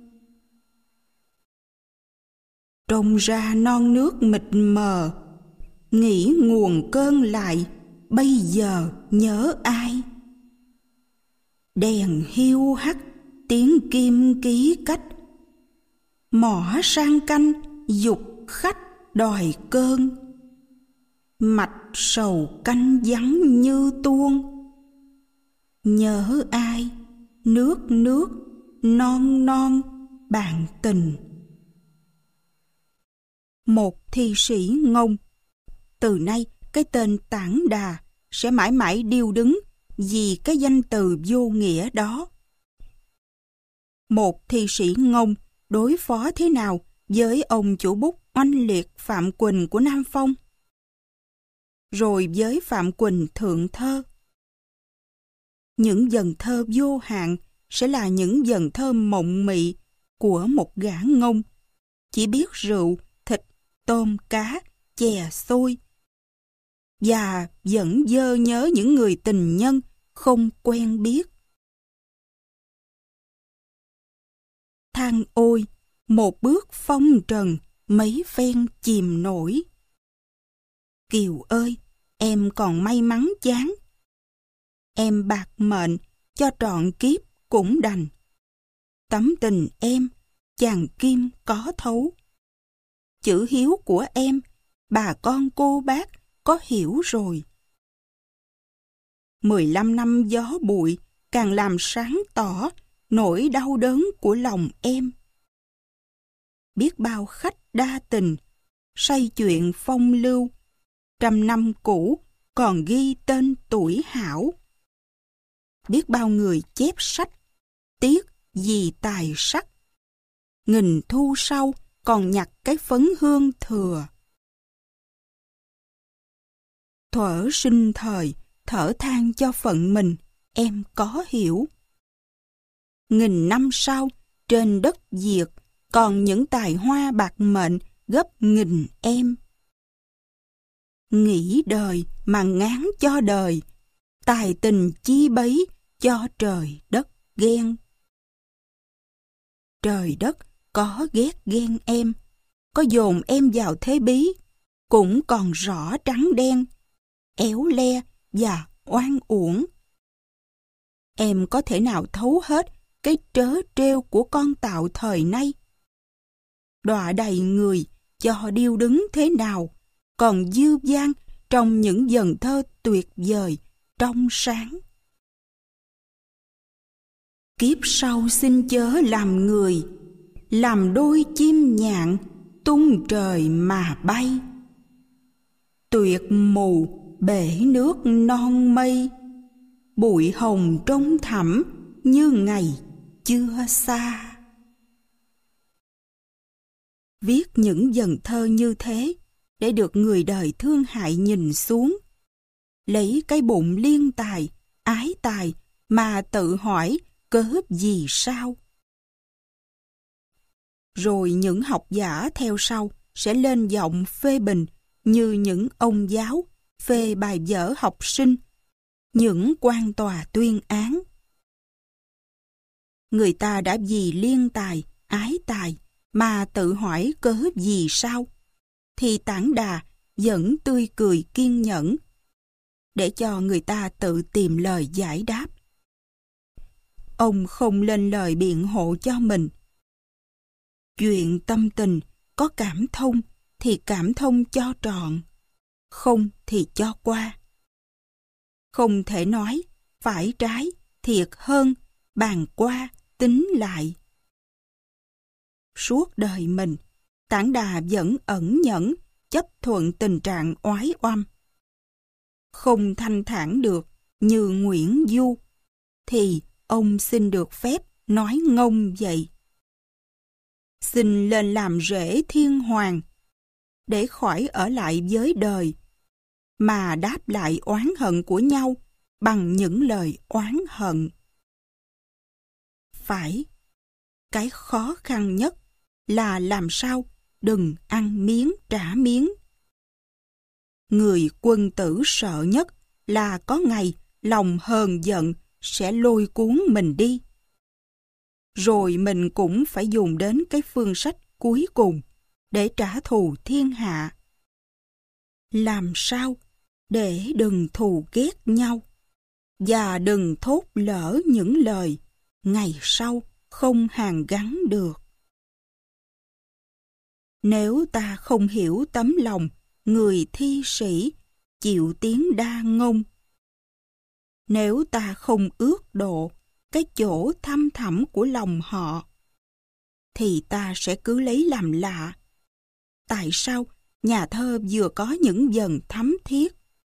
Trông ra non nước mịt mờ, nghĩ nguồn cơn lại bây giờ nhớ ai. Đèn hiu hắt tiếng kim ký cách, mỏ sang canh dục khách đòi cơn. Mạch sầu canh vắng như tuôn, nhớ ai nước nước non non bạn tình. Một thi sĩ ngông, từ nay cái tên Tảng Đà sẽ mãi mãi điêu đứng vì cái danh từ vô nghĩa đó. Một thi sĩ ngông đối phó thế nào với ông chủ bút oanh liệt Phạm Quỳnh của Nam Phong? Rồi với Phạm Quỳnh thượng thơ. Những dần thơ vô hạn sẽ là những dần thơ mộng mị của một gã ngông, chỉ biết rượu, thịt, tôm, cá, chè, xôi, và vẫn dơ nhớ những người tình nhân không quen biết. Than ôi, một bước phong trần, mấy phen chìm nổi. Kiều ơi, em còn may mắn chán. Em bạc mệnh, cho trọn kiếp cũng đành. Tấm tình em, chàng kim có thấu. Chữ hiếu của em, bà con cô bác có hiểu rồi. Mười lăm năm gió bụi càng làm sáng tỏ nỗi đau đớn của lòng em. biết bao khách đa tình, say chuyện phong lưu, trăm năm cũ còn ghi tên tuổi hảo. Biết bao người chép sách, tiếc vì tài sắc, nghìn thu sau còn nhặt cái phấn hương thừa. Thuở sinh thời, thở than cho phận mình, em có hiểu. Nghìn năm sau, trên đất Việt, còn những tài hoa bạc mệnh gấp nghìn em. Nghĩ đời mà ngán cho đời, tài tình chi bấy cho trời đất ghen. Trời đất có ghét ghen em, có dồn em vào thế bí, cũng còn rõ trắng đen, éo le và oan uổng. Em có thể nào thấu hết cái trớ trêu của con tạo thời nay? Đọa đầy người cho điêu đứng thế nào, còn dư dang trong những dần thơ tuyệt vời, trong sáng. Kiếp sau xin chớ làm người, làm đôi chim nhạn, tung trời mà bay. Tuyệt mù bể nước non mây, bụi hồng trông thẳm như ngày chưa xa. Viết những dần thơ như thế để được người đời thương hại nhìn xuống, lấy cái bụng liên tài, ái tài mà tự hỏi cớ gì sao. Rồi những học giả theo sau sẽ lên giọng phê bình như những ông giáo phê bài vở học sinh, những quan tòa tuyên án. Người ta đã vì liên tài, ái tài mà tự hỏi cớ gì sao, thì Tản Đà vẫn tươi cười kiên nhẫn, để cho người ta tự tìm lời giải đáp. Ông không lên lời biện hộ cho mình. Chuyện tâm tình có cảm thông thì cảm thông cho trọn, không thì cho qua. Không thể nói phải trái, thiệt hơn, bàn qua, tính lại. Suốt đời mình, Tản Đà vẫn ẩn nhẫn, chấp thuận tình trạng oái oăm. Không thanh thản được như Nguyễn Du, thì ông xin được phép nói ngông vậy. Xin lên làm rễ thiên hoàng, để khỏi ở lại với đời, mà đáp lại oán hận của nhau bằng những lời oán hận. Phải, cái khó khăn nhất là làm sao đừng ăn miếng trả miếng. Người quân tử sợ nhất là có ngày lòng hờn giận sẽ lôi cuốn mình đi. Rồi mình cũng phải dùng đến cái phương sách cuối cùng để trả thù thiên hạ. Làm sao để đừng thù ghét nhau, và đừng thốt lỡ những lời ngày sau không hàn gắn được. Nếu ta không hiểu tấm lòng người thi sĩ chịu tiếng đa ngôn, nếu ta không ước độ cái chỗ thăm thẳm của lòng họ, thì ta sẽ cứ lấy làm lạ. Tại sao nhà thơ vừa có những dần thắm thiết?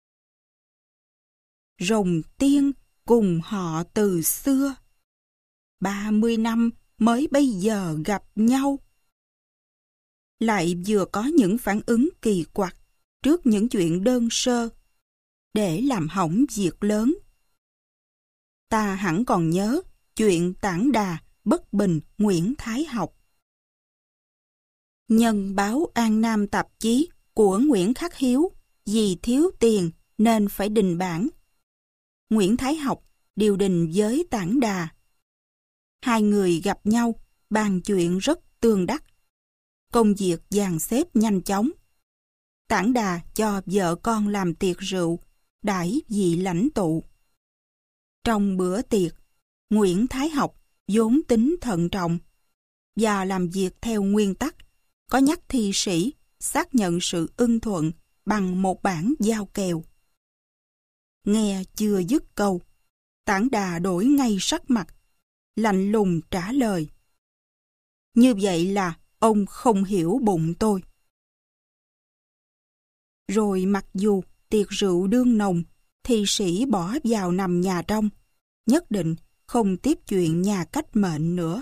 Rồng tiên cùng họ từ xưa, ba mươi năm mới bây giờ gặp nhau. Lại vừa có những phản ứng kỳ quặc trước những chuyện đơn sơ, để làm hỏng việc lớn. Ta hẳn còn nhớ chuyện Tản Đà bất bình Nguyễn Thái Học. Nhân báo An Nam tạp chí của Nguyễn Khắc Hiếu vì thiếu tiền nên phải đình bản. Nguyễn Thái Học điều đình với Tản Đà. Hai người gặp nhau, bàn chuyện rất tương đắc. Công việc dàn xếp nhanh chóng. Tản Đà cho vợ con làm tiệc rượu, đãi vị lãnh tụ. Trong bữa tiệc, Nguyễn Thái Học vốn tính thận trọng và làm việc theo nguyên tắc, có nhắc thi sĩ xác nhận sự ưng thuận bằng một bản giao kèo. Nghe chưa dứt câu, Tản Đà đổi ngay sắc mặt, lạnh lùng trả lời. Như vậy là ông không hiểu bụng tôi. Rồi mặc dù tiệc rượu đương nồng, thì sĩ bỏ vào nằm nhà trong, nhất định không tiếp chuyện nhà cách mệnh nữa.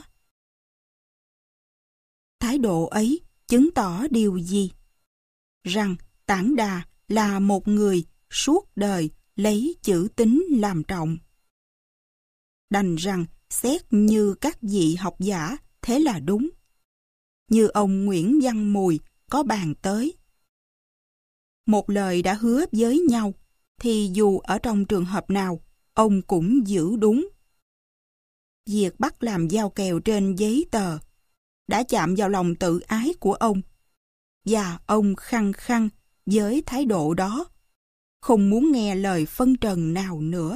Thái độ ấy chứng tỏ điều gì? Rằng Tản Đà là một người suốt đời lấy chữ tín làm trọng. Đành rằng xét như các vị học giả thế là đúng. Như ông Nguyễn Văn Mùi có bàn tới. Một lời đã hứa với nhau, thì dù ở trong trường hợp nào, ông cũng giữ đúng. Việc bắt làm giao kèo trên giấy tờ đã chạm vào lòng tự ái của ông, và ông khăng khăng với thái độ đó, không muốn nghe lời phân trần nào nữa.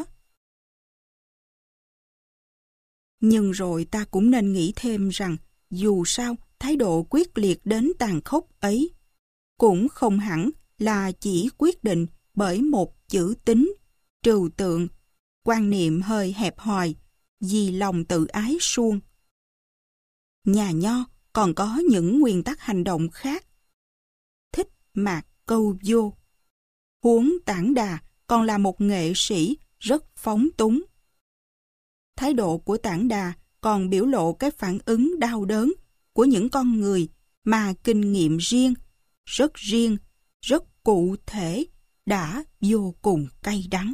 Nhưng rồi ta cũng nên nghĩ thêm rằng, dù sao thái độ quyết liệt đến tàn khốc ấy cũng không hẳn là chỉ quyết định bởi một chữ tín, trừu tượng, quan niệm hơi hẹp hòi, vì lòng tự ái suông. Nhà Nho còn có những nguyên tắc hành động khác. Thích mạc câu vô. Huống Tản Đà còn là một nghệ sĩ rất phóng túng. Thái độ của Tản Đà còn biểu lộ cái phản ứng đau đớn của những con người mà kinh nghiệm riêng, rất riêng, rất cụ thể, đã vô cùng cay đắng.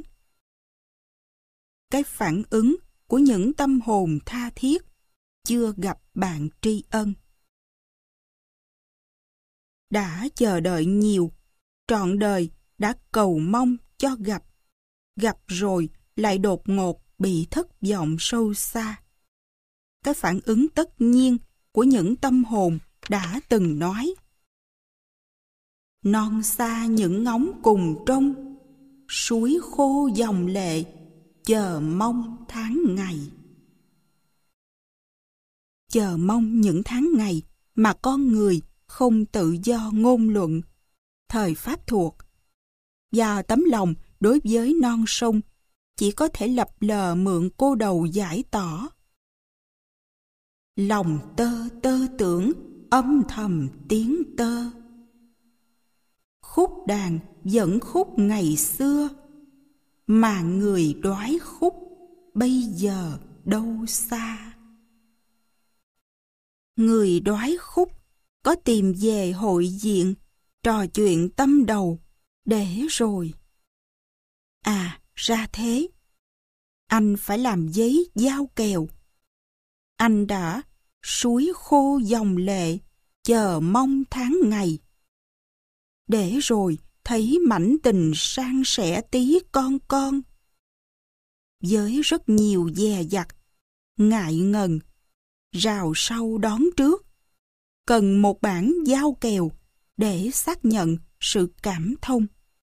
Cái phản ứng của những tâm hồn tha thiết, chưa gặp bạn tri ân. Đã chờ đợi nhiều, trọn đời đã cầu mong cho gặp, gặp rồi lại đột ngột bị thất vọng sâu xa. Cái phản ứng tất nhiên của những tâm hồn đã từng nói: non xa những ngóng cùng trông, suối khô dòng lệ, chờ mong tháng ngày. Chờ mong những tháng ngày mà con người không tự do ngôn luận, thời Pháp thuộc, và tấm lòng đối với non sông chỉ có thể lập lờ mượn cô đầu giải tỏ. Lòng tơ tơ tưởng, âm thầm tiếng tơ. Khúc đàn vẫn khúc ngày xưa, mà người đoái khúc bây giờ đâu xa. Người đoái khúc có tìm về hội diện, trò chuyện tâm đầu, để rồi. À, ra thế. Anh phải làm giấy giao kèo. Anh đã suối khô dòng lệ, chờ mong tháng ngày. Để rồi thấy mảnh tình san sẻ tí con con. Với rất nhiều dè dặt, ngại ngần, rào sau đón trước, cần một bản giao kèo để xác nhận sự cảm thông.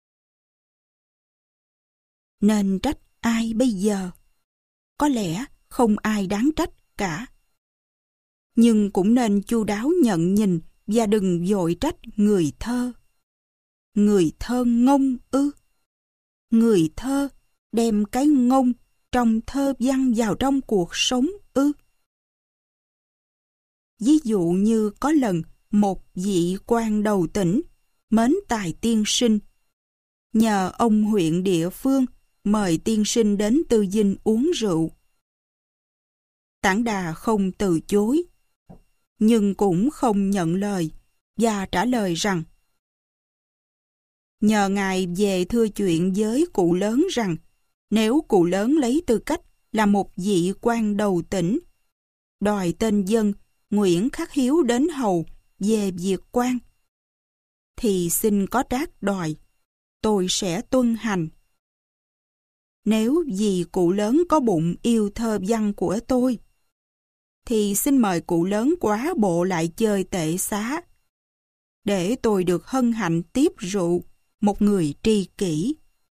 Nên trách ai bây giờ? Có lẽ không ai đáng trách cả. Nhưng cũng nên chu đáo nhận nhìn và đừng vội trách người thơ. Người thơ ngông ư? Người thơ đem cái ngông trong thơ văn vào trong cuộc sống ư? Ví dụ như có lần một vị quan đầu tỉnh mến tài tiên sinh, nhờ ông huyện địa phương mời tiên sinh đến Tư Dinh uống rượu. Tản Đà không từ chối, nhưng cũng không nhận lời, và trả lời rằng: nhờ ngài về thưa chuyện với cụ lớn rằng, nếu cụ lớn lấy tư cách là một vị quan đầu tỉnh, đòi tên dân Nguyễn Khắc Hiếu đến hầu về việc quan, thì xin có trác đòi, tôi sẽ tuân hành. Nếu vì cụ lớn có bụng yêu thơ văn của tôi, thì xin mời cụ lớn quá bộ lại chơi tệ xá, để tôi được hân hạnh tiếp rượu một người tri kỷ.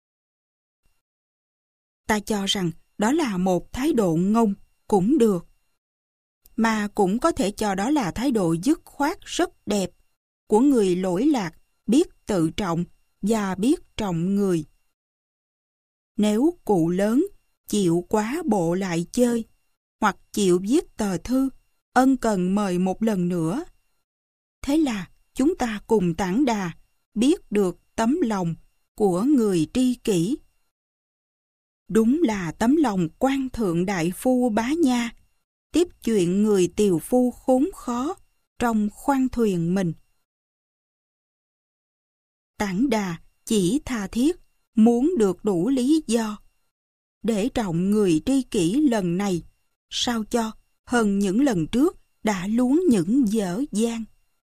Ta cho rằng đó là một thái độ ngông cũng được, mà cũng có thể cho đó là thái độ dứt khoát rất đẹp của người lỗi lạc, biết tự trọng và biết trọng người. Nếu cụ lớn chịu quá bộ lại chơi, hoặc chịu viết tờ thư ân cần mời một lần nữa, Thế là chúng ta cùng Tản Đà biết được tấm lòng của người tri kỷ. Đúng là tấm lòng quan thượng đại phu Bá Nha, tiếp chuyện người tiều phu khốn khó trong khoang thuyền mình. Tản Đà chỉ tha thiết muốn được đủ lý do để trọng người tri kỷ lần này, sao cho hơn những lần trước đã luống những dở dang.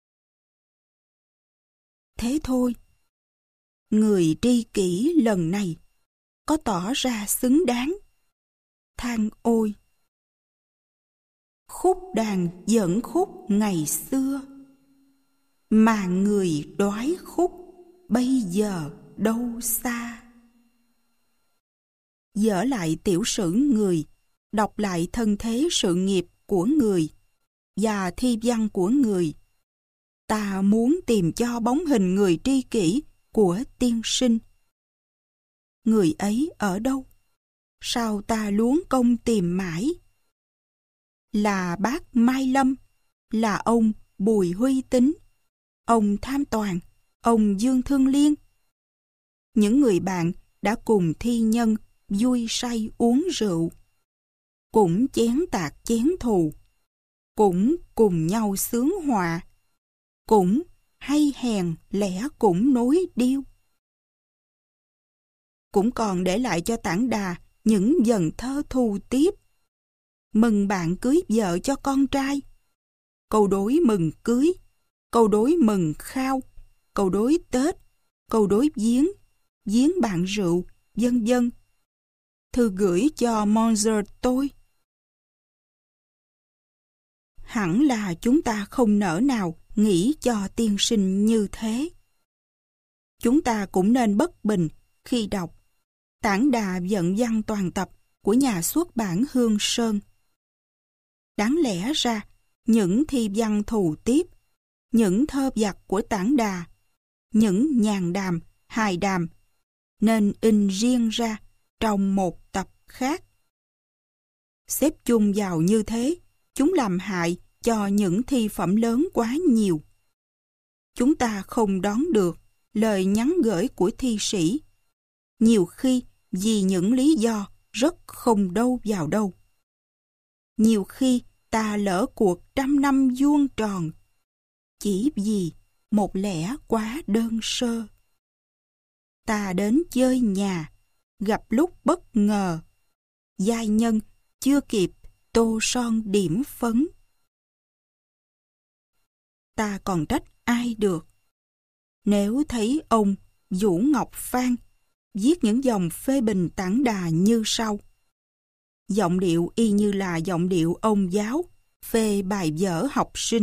Thế thôi, người tri kỷ lần này có tỏ ra xứng đáng. Than ôi! Khúc đàn dẫn khúc ngày xưa, mà người đoái khúc bây giờ đâu xa. Dở lại tiểu sử người, đọc lại thân thế sự nghiệp của người và thi văn của người. Ta muốn tìm cho bóng hình người tri kỷ của tiên sinh. Người ấy ở đâu? Sao ta luống công tìm mãi? Là bác Mai Lâm, là ông Bùi Huy Tín, ông Tham Toàn, ông Dương Thương Liên. Những người bạn đã cùng thi nhân vui say uống rượu, cũng chén tạc chén thù, cũng cùng nhau xướng họa, cũng hay hèn lẽ cũng nối điêu. Cũng còn để lại cho Tản Đà những dần thơ thù tiếp. Mừng bạn cưới vợ cho con trai, câu đối mừng cưới, câu đối mừng khao, câu đối Tết, câu đối viếng, viếng bạn rượu, vân vân. Thư gửi cho Monsieur tôi. Hẳn là chúng ta không nỡ nào nghĩ cho tiên sinh như thế. Chúng ta cũng nên bất bình khi đọc Tản Đà vận văn toàn tập của nhà xuất bản Hương Sơn. Đáng lẽ ra, những thi văn thù tiếp, những thơ vặt của Tản Đà, những nhàn đàm, hài đàm, nên in riêng ra trong một tập khác. Xếp chung vào như thế, chúng làm hại cho những thi phẩm lớn quá nhiều. Chúng ta không đón được lời nhắn gửi của thi sĩ, nhiều khi vì những lý do rất không đâu vào đâu. Nhiều khi ta lỡ cuộc trăm năm vuông tròn, chỉ vì một lẽ quá đơn sơ. Ta đến chơi nhà, gặp lúc bất ngờ, giai nhân chưa kịp tô son điểm phấn. Ta còn trách ai được? Nếu thấy ông Vũ Ngọc Phan viết những dòng phê bình Tản Đà như sau. Giọng điệu y như là giọng điệu ông giáo phê bài vở học sinh.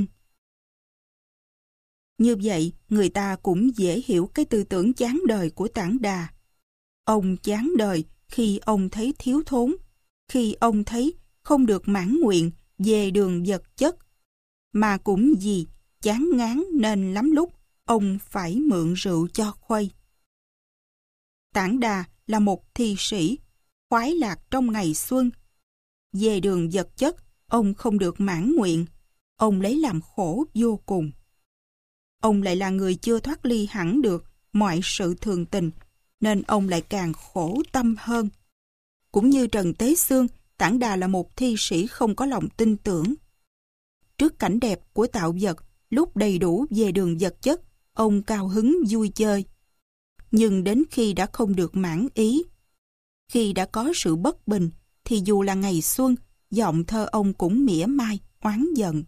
Như vậy, người ta cũng dễ hiểu cái tư tưởng chán đời của Tản Đà. Ông chán đời khi ông thấy thiếu thốn, khi ông thấy không được mãn nguyện về đường vật chất, mà cũng vì chán ngán nên lắm lúc ông phải mượn rượu cho khuây. Tản Đà là một thi sĩ, khoái lạc trong ngày xuân. Về đường vật chất, ông không được mãn nguyện, ông lấy làm khổ vô cùng. Ông lại là người chưa thoát ly hẳn được mọi sự thường tình, nên ông lại càng khổ tâm hơn. Cũng như Trần Tế Xương, Tản Đà là một thi sĩ không có lòng tin tưởng. Trước cảnh đẹp của tạo vật, lúc đầy đủ về đường vật chất, ông cao hứng vui chơi. Nhưng đến khi đã không được mãn ý, khi đã có sự bất bình, thì dù là ngày xuân, giọng thơ ông cũng mỉa mai, oán giận.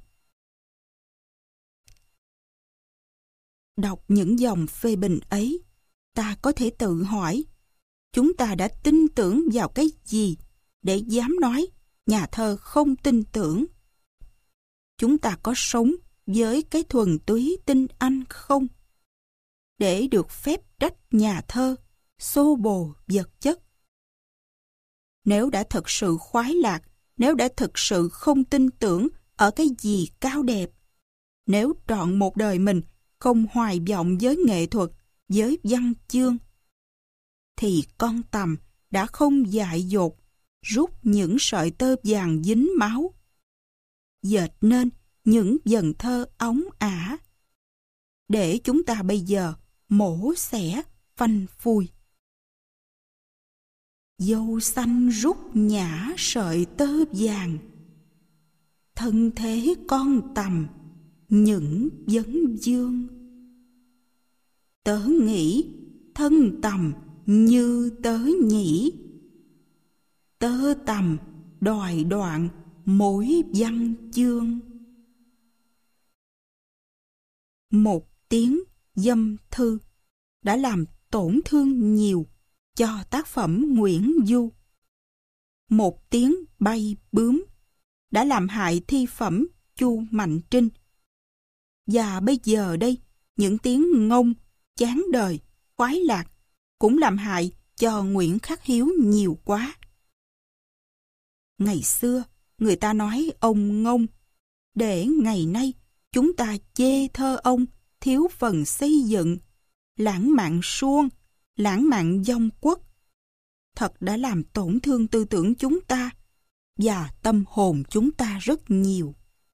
Đọc những dòng phê bình ấy, ta có thể tự hỏi, chúng ta đã tin tưởng vào cái gì để dám nói nhà thơ không tin tưởng? Chúng ta có sống với cái thuần túy tin anh không? Để được phép trách nhà thơ xô bồ vật chất. Nếu đã thật sự khoái lạc, nếu đã thực sự không tin tưởng ở cái gì cao đẹp, nếu trọn một đời mình không hoài vọng với nghệ thuật, với văn chương, thì con tằm đã không dại dột rút những sợi tơ vàng dính máu, dệt nên những dần thơ óng ả, để chúng ta bây giờ mổ xẻ, phanh phui. Dâu xanh rút nhả sợi tơ vàng, thân thế con tầm những vấn vương. Tớ nghĩ thân tầm như tớ nhỉ, tơ tầm đòi đoạn mỗi văn chương. Một tiếng dâm thư đã làm tổn thương nhiều cho tác phẩm Nguyễn Du. Một tiếng bay bướm đã làm hại thi phẩm Chu Mạnh Trinh. Và bây giờ đây, những tiếng ngông, chán đời, khoái lạc cũng làm hại cho Nguyễn Khắc Hiếu nhiều quá. Ngày xưa, người ta nói ông ngông, để ngày nay chúng ta chê thơ ông thiếu phần xây dựng, lãng mạn suông, lãng mạn vong quốc. Thật đã làm tổn thương tư tưởng chúng ta và tâm hồn chúng ta rất nhiều.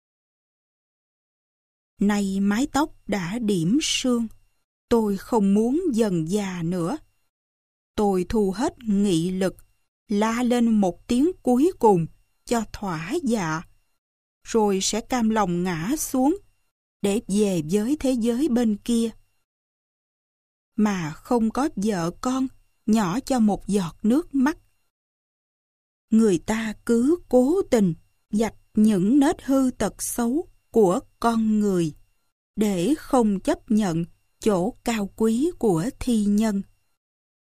Nay mái tóc đã điểm sương, tôi không muốn dần già nữa. Tôi thu hết nghị lực, la lên một tiếng cuối cùng cho thỏa dạ, rồi sẽ cam lòng ngã xuống để về với thế giới bên kia. Mà không có vợ con nhỏ cho một giọt nước mắt. Người ta cứ cố tình vạch những nết hư tật xấu của con người để không chấp nhận chỗ cao quý của thi nhân.